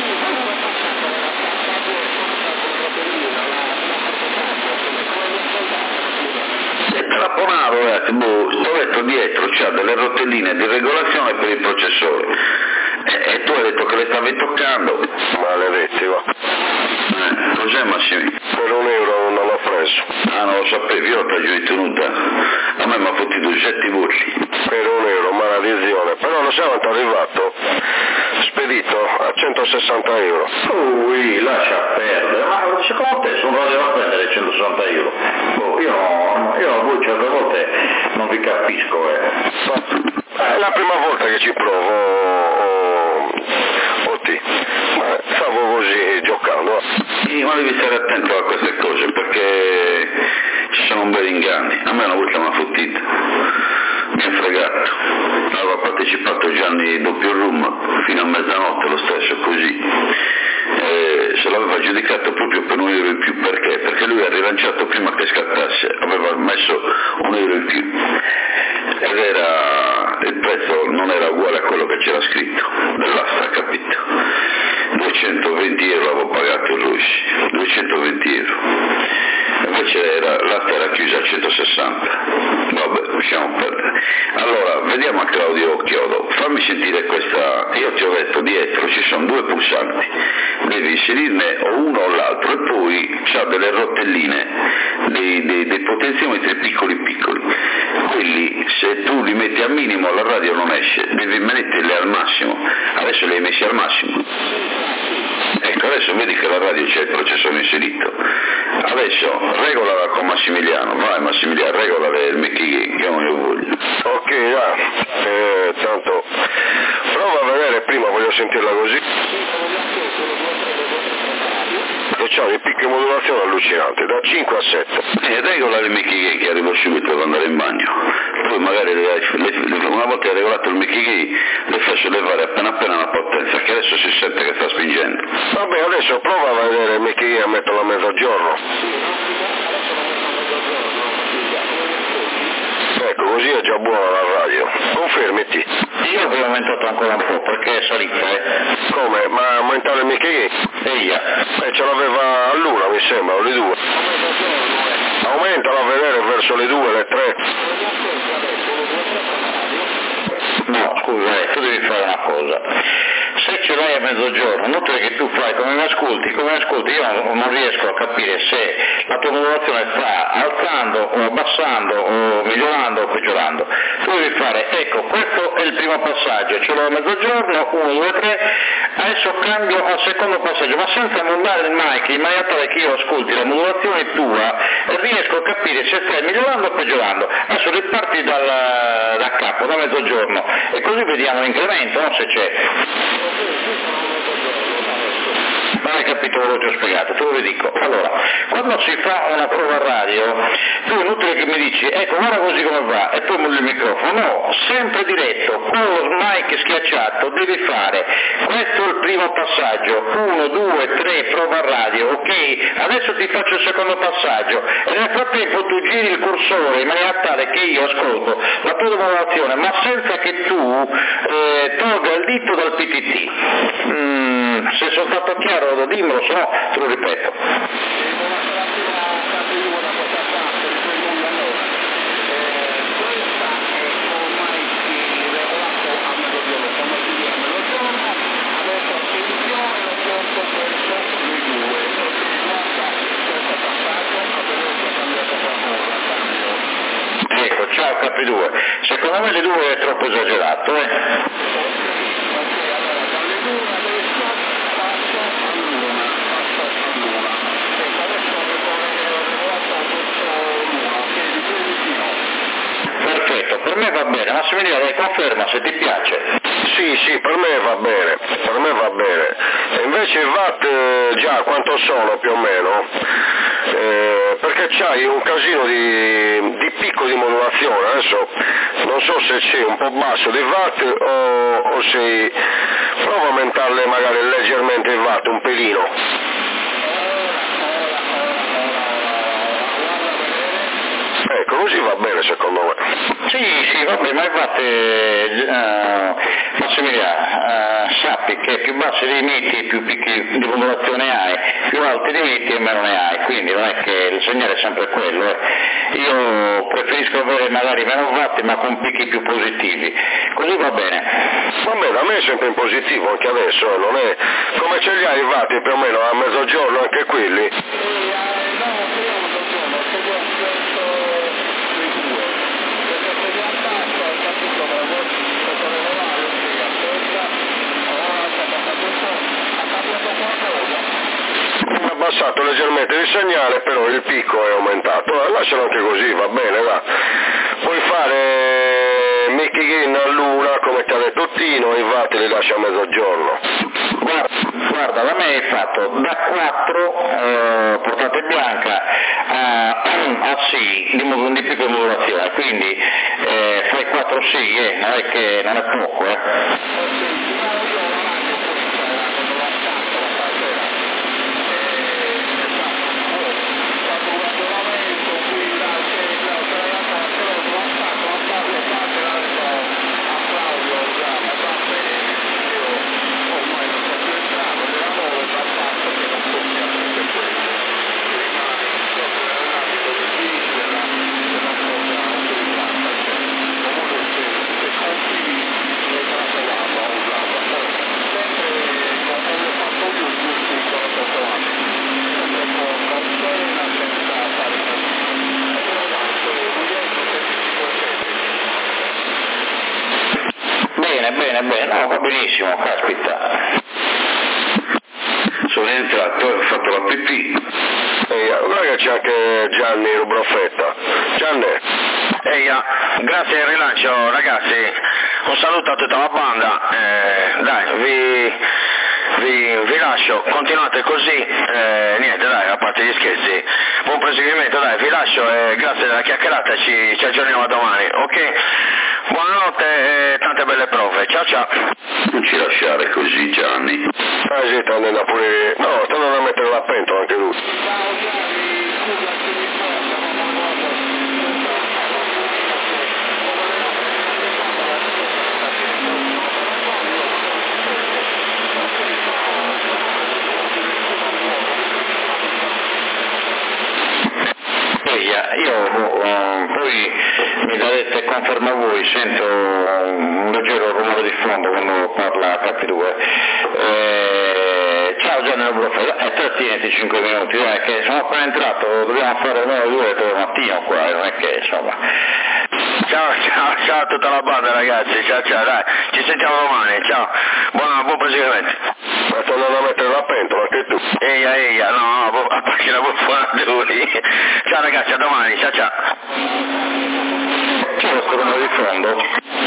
È trapponato, ragazzi, sto letto dietro, c'ha delle rotelline di regolazione per il processore. E tu hai detto che le stavi toccando. Maledetti, va. Cos'è Massimi? Per €1 non l'ho preso. Ah, non lo sapevi, io l'ho giù tenuta. A me mi ha fottuto 7 voti. Per €1, maledizione. Però lo sai quanto è arrivato? Spedito a 160 euro. Ui, lascia perdere, ma secondo te sono radio a prendere 160 euro? Io a voi certe volte non vi capisco. È la prima volta che ci provo, Otti. Ma stavo così giocando. Sì, ma devi stare attento a queste cose perché ci sono un bel inganni. A me una volta mi ha fottito, mi ha fregato. Aveva partecipato Gianni doppio room fino a mezzanotte lo stesso così. Se l'aveva giudicato proprio per €1 in più, perché? Perché lui ha rilanciato prima che scattasse, aveva messo €1 in più ed il prezzo non era uguale a quello che c'era scritto dell'asta, capito? 220 euro avevo pagato il Russi, 220 euro, invece l'asta era chiusa a 160. Vabbè, lasciamo perdere. Allora, vediamo a Claudio Chiodo, fammi sentire questa. Io ti ho detto dietro ci sono 2 pulsanti, devi inserirne o uno o l'altro, e poi c'ha delle rotelline, dei potenziometri piccoli, quelli se tu li metti al minimo la radio non esce, devi metterli al massimo. Adesso li hai messi al massimo, ecco, adesso vedi che la radio c'è il processore inserito. Adesso regolala con Massimiliano, vai Massimiliano, regolala il Mickey, che non io voglio. Ok, tanto prova a vedere prima, voglio sentirla così. E c'ha dei picchi di modulazione allucinanti, da 5 a 7. Regola il Mickey che arrivo subito ad andare in bagno, poi magari una volta che hai regolato il Mickey le fai sollevare appena la potenza, che adesso si sente che sta spingendo. Vabbè, adesso prova a vedere il Mickey e metterlo a mezzogiorno. Ecco, così è già buona la radio. Confermiti. Io avevo aumentato ancora un po' perché è salita, Come? Ma aumentare il Mickey? Ce l'aveva all'una, mi sembra, o le 2. Aumentala a vedere verso le 2, le 3. No, scusa, tu devi fare una cosa. Se ce l'hai a mezzogiorno, inutile che tu fai come mi ascolti, io non riesco a capire se la tua modulazione sta alzando o abbassando o migliorando o peggiorando. Tu devi fare, ecco, questo è il primo passaggio, ce l'ho a mezzogiorno, 1, 2, 3, adesso cambio al secondo passaggio, ma senza mollare il mic in maniera tale che io ascolti la modulazione tua e riesco a capire se stai migliorando o peggiorando. Adesso riparti da capo, da mezzogiorno, e così vediamo l'incremento, no, se c'è. Non hai capito quello che ti ho spiegato, te lo ridico. Allora, quando si fa una prova radio, tu è inutile che mi dici, ecco, guarda così come va, e poi molli il microfono. No, sempre diretto, con lo mic schiacciato, devi fare, questo è il primo passaggio, 1, 2, 3, prova radio, ok? Adesso ti faccio il secondo passaggio, e nel frattempo tu giri il cursore in maniera tale che io ascolto la tua modulazione, ma senza che tu tolga il dito dal PTT. Se sono stato chiaro, dimmelo, se no te lo ripeto. Ecco, ciao Capi2, secondo me le 2 è troppo esagerato, Perfetto, per me va bene, Massimiliano, lei conferma se ti piace. Sì, per me va bene. E invece i watt già quanto sono più o meno? Perché c'hai un casino di picco di modulazione, adesso non so se sei un po' basso di watt o sei... prova a aumentarle magari leggermente i watt, un pelino. Ecco, così va bene secondo me. Sì, vabbè, ma infatti Massimiliano, sappi che più bassi li metti, più picchi di modulazione hai, più alti li metti e meno ne hai, quindi non è che il segnale è sempre quello. Io preferisco avere magari meno watt ma con picchi più positivi, così va bene. Va bene, a me è sempre in positivo anche adesso, non è come ce li hai i watt più o meno a mezzogiorno anche quelli? Abbassato leggermente il segnale, però il picco è aumentato, lascialo anche così, va bene, va. Puoi fare Mickey Gain all'una, come ti ha detto Tino, i watt li lascia a mezzogiorno. Guarda, da me è fatto da 4 portate bianca a sì di picco di modulazione, quindi fai 4 sì, non è che non è poco, Bene, no, va benissimo, caspita. Sono entrato e ho fatto la pipì. Guarda che c'è anche Gianni Rubrofetta. Gianni. Grazie al rilancio ragazzi, un saluto a tutta la banda, dai, vi lascio, continuate così, niente dai, a parte gli scherzi, buon proseguimento, dai, vi lascio e grazie della chiacchierata, ci aggiorniamo domani, ok? Buonanotte e tante belle prove, ciao. Non ci lasciare così, Gianni. Sì, sta andando pure... No, sta andando a mettere la pentola anche lui. conferma voi, sento un leggero rumore di fondo quando parla Capi2. Ciao Gianni Bruffo, trattieniti 5 minuti, che sono appena entrato, dobbiamo fare 1-2 mattino qua, non è che insomma. Ciao a tutta la banda ragazzi, ciao, dai, ci sentiamo domani, ciao, buon proseguimento. Ma sto andando a mettere la pentola anche tu. Eia, no, perché la buffanatori. Ciao ragazzi, a domani, ciao. C'è questo rumore di fondo?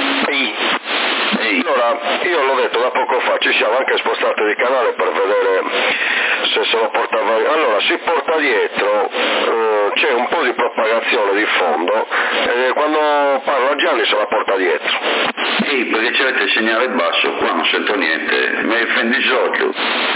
Allora, io l'ho detto da poco fa, ci siamo anche spostati di canale per vedere se lo portava. Allora, si porta dietro, c'è un po' di propagazione di fondo, e quando parla Gianni se la porta dietro. Sì, perché c'avete il segnale basso, qua non sento niente, mi fendi sotto.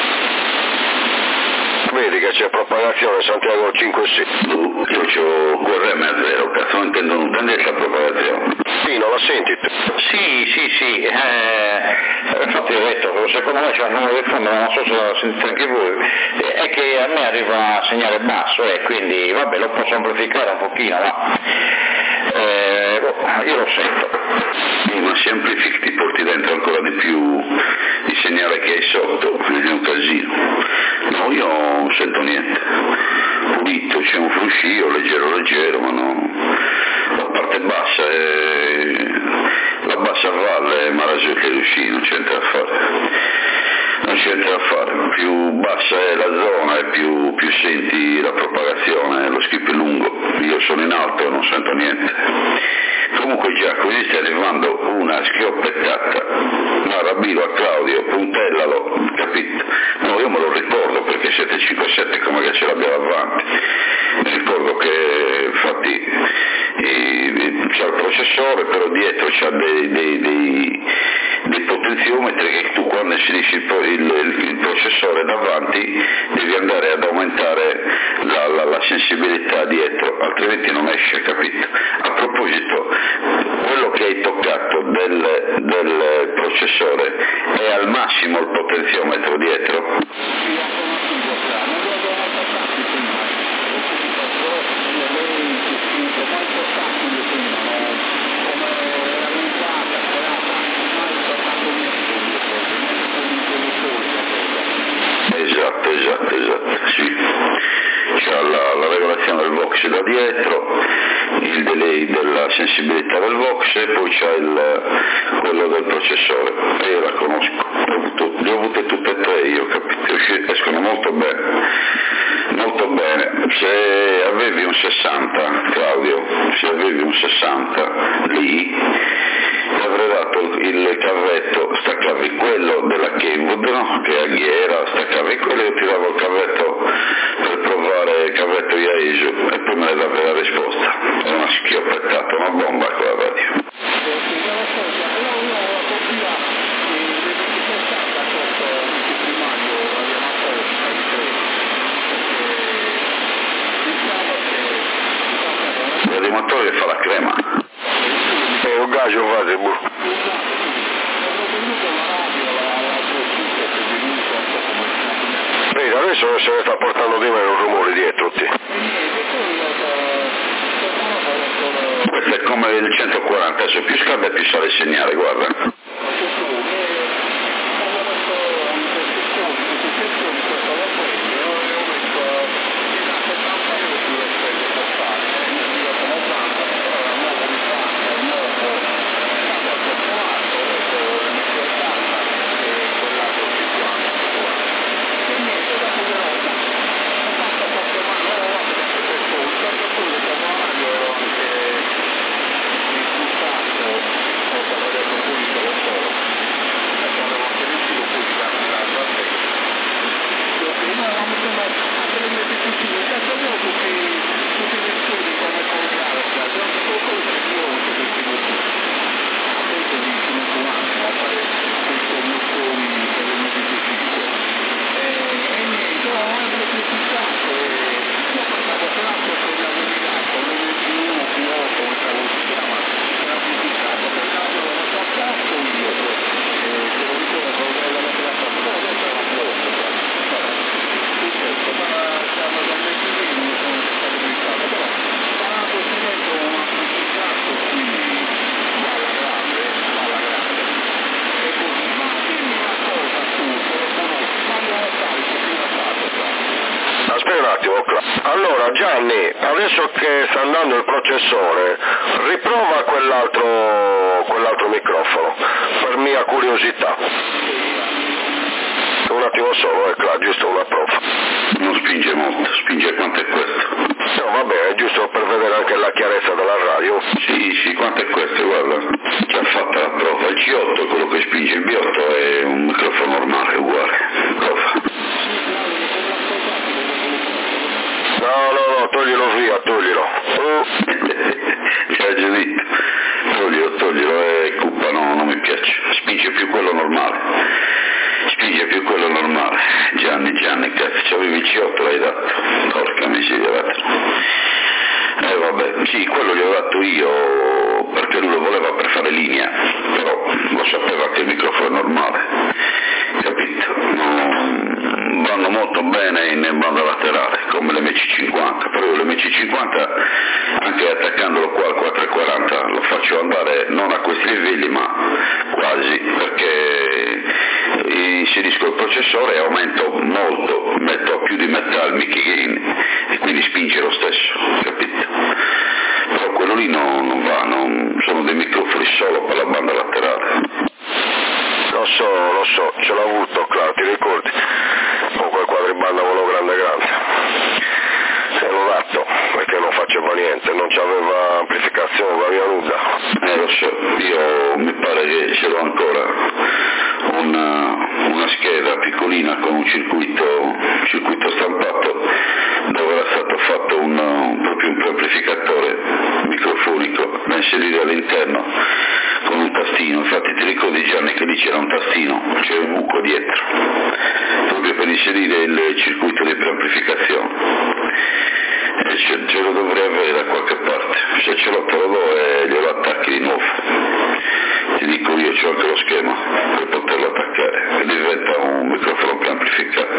Vedi che c'è propagazione Santiago 5-6. Io c'ho QRM a 0, cazzo, non intendo la propagazione. Sì, non la senti tu? Sì, infatti ho detto, secondo me c'è un numero di fondo, non so se lo sentite anche voi, è che a me arriva un segnale basso e quindi vabbè lo posso amplificare un pochino, ma io lo sento. Sì, ma se amplifichi ti porti dentro ancora di più il segnale che hai sotto, è un casino. No, io non sento niente. Pulito, c'è un fruscio leggero, ma no. La parte bassa è la bassa valle, ma la che riuscì, non c'entra a fare. Più bassa è la zona e più senti la propagazione, lo skip è lungo. Io sono in alto e non sento niente. Comunque già così sta arrivando una schioppettata, ma Rabiro a Claudio, puntellalo, capito? No, io me lo ricordo perché 757 come che ce l'abbiamo avanti. Mi ricordo che infatti c'è il processore, però dietro c'ha dei potenziometri che tu quando inserisci il processore davanti devi andare ad aumentare la sensibilità dietro, altrimenti non esce, capito? A proposito, quello che hai toccato del processore è al massimo il potenziometro dietro? Esatto, sì. C'è la regolazione del Vox da dietro, il delay della sensibilità del Vox e poi c'è quello del processore. E io la conosco, le ho avute tutte e tre io, capito? Escono molto bene. Se avevi un 60, Claudio, lì ti avrei dato il cavetto, staccavi quello della Kenwood, no? Che è a ghiera, staccavi quello e ti davo il cavetto per provare il cavetto Yaesu e poi me ne davi la risposta. È una schioppettata, una bomba qua la radio. Il motore fa la crema. È un gaggio Facebook. Vedi, adesso se ne sta portando di meno un rumore dietro te. Questo è come il 140, adesso più scalda più sale il segnale, guarda. Allora Gianni, adesso che sta andando il processore, riprova quell'altro microfono, per mia curiosità. Un attimo solo, giusto una prova. Non spinge molto, spinge quanto è questo. No, vabbè, è giusto per vedere anche la chiarezza della radio. Sì, quanto è questo, guarda. Già fatta la prova, il C8 è quello che spinge, il B8 è un microfono normale, uguale. Prova. No, toglilo via, toglilo. C'è già detto. Toglilo, è colpa, no, non mi piace. Spinge più quello normale. Gianni, cazzo, c'avevi il C8, l'hai dato. Porca miseria, vabbè, sì, quello gli ho dato io perché lui lo voleva per fare linea, però lo sapeva che il microfono è normale, capito? Vanno molto bene in banda laterale, come l'MC50, però io l'MC50, anche attaccandolo qua al 440, lo faccio andare non a questi livelli, ma quasi, perché inserisco il processore e aumento molto, metto a più di metà il mic gain e quindi spinge lo stesso, capito? Però quello lì non va, sono dei microfoni solo per la banda laterale. Lo so, ce l'ho avuto, Claudio, ti ricordi? Con quel quadribanda quello grande. E l'ho dato, perché non faceva niente, non c'aveva amplificazione, non aveva nulla. Lo so, io mi pare che ce l'ho ancora, una scheda piccolina con un circuito stampato dove era stato fatto proprio un preamplificatore microfonico da inserire all'interno con un tastino. Infatti ti ricordi, Gianni, che lì c'era un tastino, c'era un buco dietro proprio per inserire il circuito di preamplificazione. Ce lo dovrei avere da qualche parte, se ce l'ho te lo do e glielo attacchi di nuovo. Ti dico, io c'ho anche lo schema per poterlo attaccare e diventa un microfono preamplificato.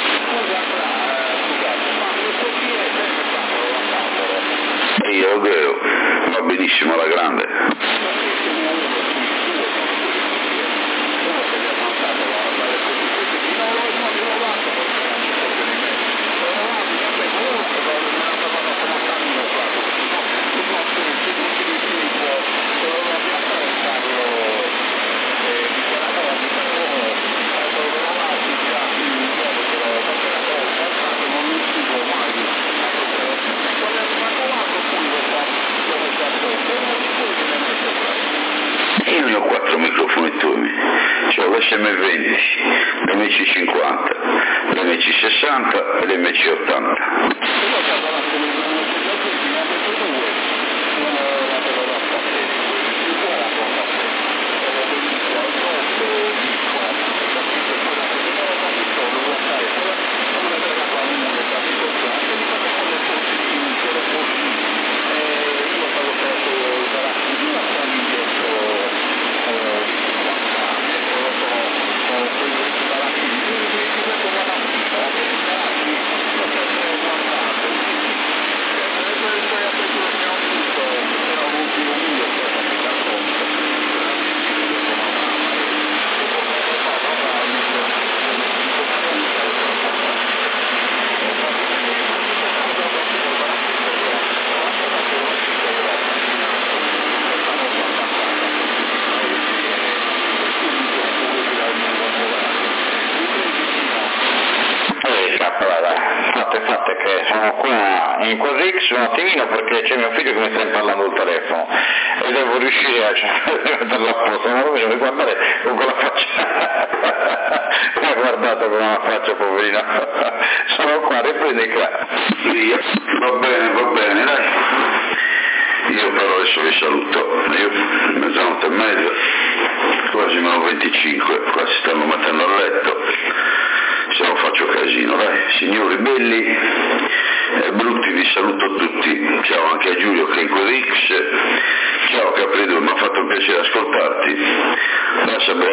Io lo devo, va benissimo alla grande. Io ne ho 4 microfoni tuoi, c'ho l'SM20, l'MC50, l'MC60 e l'MC80. Fatte che sono qua in Quasix un attimino perché c'è mio figlio che mi sta parlando al telefono e devo riuscire a metterla a posto, non devo guardare con quella faccia. Guardate con una faccia, poverina. Sono qua, riprendi qua. Va bene, dai. Io però adesso vi saluto, io mezzanotte e mezza, quasi meno 25, qua si stanno mettendo a letto. Se non faccio casino, dai, signori belli e brutti, vi saluto tutti, ciao anche a Giulio che è in Quadix, ciao Capridù, mi ha fatto un piacere ascoltarti, lascia bene.